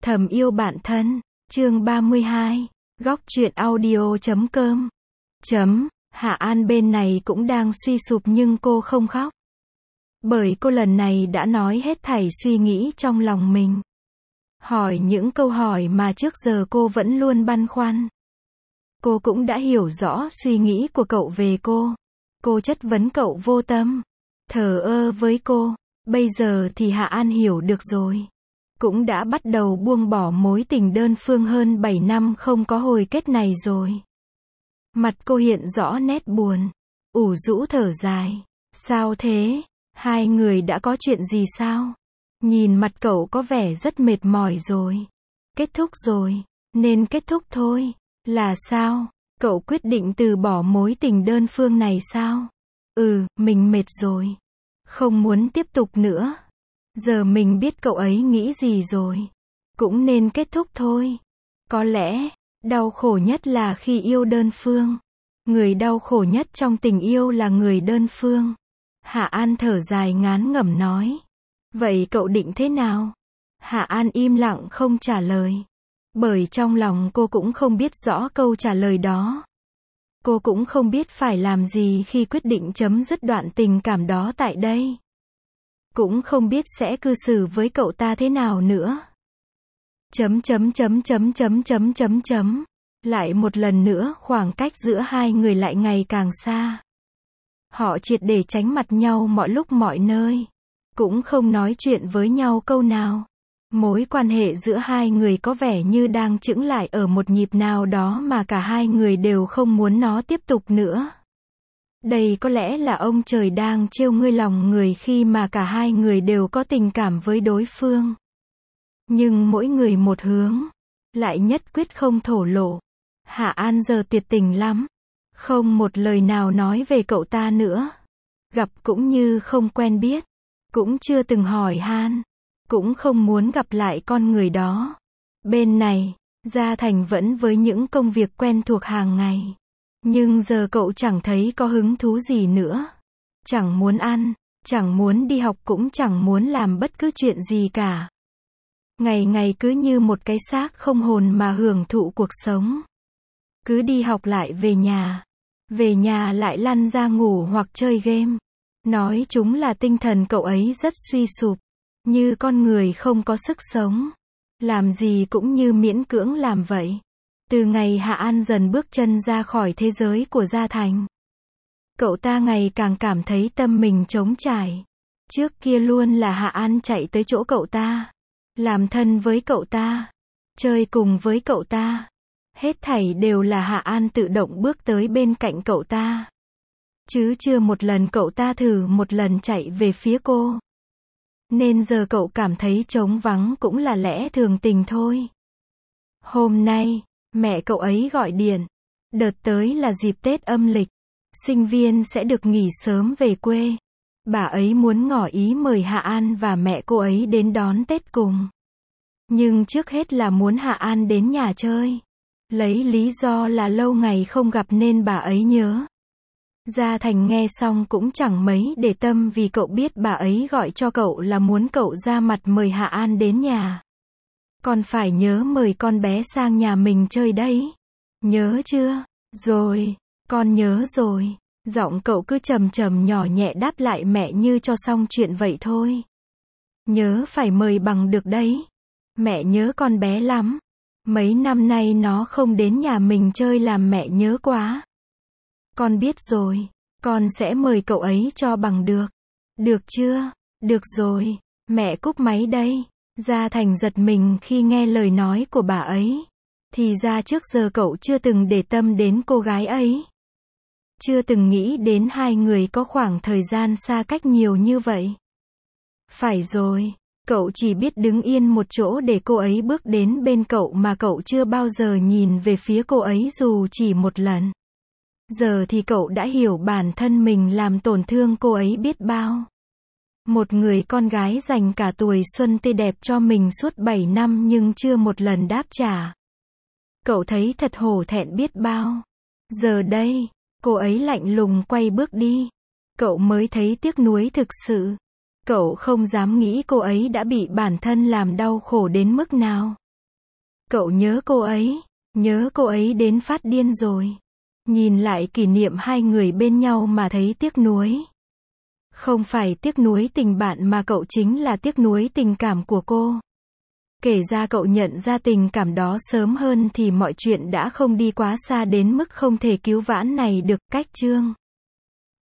Thầm yêu bạn thân, chương 32, góc truyện audio.com. Hạ An bên này cũng đang suy sụp nhưng cô không khóc. Bởi cô lần này đã nói hết thảy suy nghĩ trong lòng mình. Hỏi những câu hỏi mà trước giờ cô vẫn luôn băn khoăn. Cô cũng đã hiểu rõ suy nghĩ của cậu về cô. Cô chất vấn cậu vô tâm, thờ ơ với cô. Bây giờ thì Hạ An hiểu được rồi. Cũng đã bắt đầu buông bỏ mối tình đơn phương hơn 7 năm không có hồi kết này rồi. Mặt cô hiện rõ nét buồn, ủ rũ thở dài. Sao thế? Hai người đã có chuyện gì sao? Nhìn mặt cậu có vẻ rất mệt mỏi rồi. Kết thúc rồi, nên kết thúc thôi. Là sao? Cậu quyết định từ bỏ mối tình đơn phương này sao? Mình mệt rồi. Không muốn tiếp tục nữa. Giờ mình biết cậu ấy nghĩ gì rồi. Cũng nên kết thúc thôi. Có lẽ, đau khổ nhất là khi yêu đơn phương. Người đau khổ nhất trong tình yêu là người đơn phương. Hạ An thở dài ngán ngẩm nói. Vậy cậu định thế nào? Hạ An im lặng không trả lời. Bởi trong lòng cô cũng không biết rõ câu trả lời đó. Cô cũng không biết phải làm gì khi quyết định chấm dứt đoạn tình cảm đó tại đây. Cũng không biết sẽ cư xử với cậu ta thế nào nữa. Lại một lần nữa khoảng cách giữa hai người lại ngày càng xa. Họ triệt để tránh mặt nhau mọi lúc mọi nơi. Cũng không nói chuyện với nhau câu nào. Mối quan hệ giữa hai người có vẻ như đang chững lại ở một nhịp nào đó mà cả hai người đều không muốn nó tiếp tục nữa. Đây có lẽ là ông trời đang trêu ngươi lòng người khi mà cả hai người đều có tình cảm với đối phương. Nhưng mỗi người một hướng, lại nhất quyết không thổ lộ. Hạ An giờ tuyệt tình lắm. Không một lời nào nói về cậu ta nữa. Gặp cũng như không quen biết. Cũng chưa từng hỏi han. Cũng không muốn gặp lại con người đó. Bên này, Gia Thành vẫn với những công việc quen thuộc hàng ngày. Nhưng giờ cậu chẳng thấy có hứng thú gì nữa. Chẳng muốn ăn, chẳng muốn đi học cũng chẳng muốn làm bất cứ chuyện gì cả. Ngày ngày cứ như một cái xác không hồn mà hưởng thụ cuộc sống. Cứ đi học lại về nhà. Về nhà lại lăn ra ngủ hoặc chơi game. Nói chúng là tinh thần cậu ấy rất suy sụp. Như con người không có sức sống. Làm gì cũng như miễn cưỡng làm vậy. Từ ngày Hạ An dần bước chân ra khỏi thế giới của Gia Thành. Cậu ta ngày càng cảm thấy tâm mình trống trải. Trước kia luôn là Hạ An chạy tới chỗ cậu ta. Làm thân với cậu ta. Chơi cùng với cậu ta. Hết thảy đều là Hạ An tự động bước tới bên cạnh cậu ta. Chứ chưa một lần cậu ta thử một lần chạy về phía cô. Nên giờ cậu cảm thấy trống vắng cũng là lẽ thường tình thôi. Hôm nay, mẹ cậu ấy gọi điện. Đợt tới là dịp Tết âm lịch. Sinh viên sẽ được nghỉ sớm về quê. Bà ấy muốn ngỏ ý mời Hạ An và mẹ cô ấy đến đón Tết cùng. Nhưng trước hết là muốn Hạ An đến nhà chơi. Lấy lý do là lâu ngày không gặp nên bà ấy nhớ. Gia Thành nghe xong cũng chẳng mấy để tâm vì cậu biết bà ấy gọi cho cậu là muốn cậu ra mặt mời Hạ An đến nhà. Còn phải nhớ mời con bé sang nhà mình chơi đấy. Nhớ chưa? Rồi, con nhớ rồi. Giọng cậu cứ trầm trầm nhỏ nhẹ đáp lại mẹ như cho xong chuyện vậy thôi. Nhớ phải mời bằng được đấy. Mẹ nhớ con bé lắm. Mấy năm nay nó không đến nhà mình chơi làm mẹ nhớ quá. Con biết rồi. Con sẽ mời cậu ấy cho bằng được. Được chưa? Được rồi. Mẹ cúp máy đây. Gia Thành giật mình khi nghe lời nói của bà ấy. Thì ra trước giờ cậu chưa từng để tâm đến cô gái ấy. Chưa từng nghĩ đến hai người có khoảng thời gian xa cách nhiều như vậy. Phải rồi, cậu chỉ biết đứng yên một chỗ để cô ấy bước đến bên cậu mà cậu chưa bao giờ nhìn về phía cô ấy dù chỉ một lần. Giờ thì cậu đã hiểu bản thân mình làm tổn thương cô ấy biết bao. Một người con gái dành cả tuổi xuân tươi đẹp cho mình suốt 7 năm nhưng chưa một lần đáp trả. Cậu thấy thật hổ thẹn biết bao. Giờ đây, cô ấy lạnh lùng quay bước đi. Cậu mới thấy tiếc nuối thực sự. Cậu không dám nghĩ cô ấy đã bị bản thân làm đau khổ đến mức nào. Cậu nhớ cô ấy đến phát điên rồi. Nhìn lại kỷ niệm hai người bên nhau mà thấy tiếc nuối. Không phải tiếc nuối tình bạn mà cậu chính là tiếc nuối tình cảm của cô. Kể ra cậu nhận ra tình cảm đó sớm hơn thì mọi chuyện đã không đi quá xa đến mức không thể cứu vãn này được. Cách chương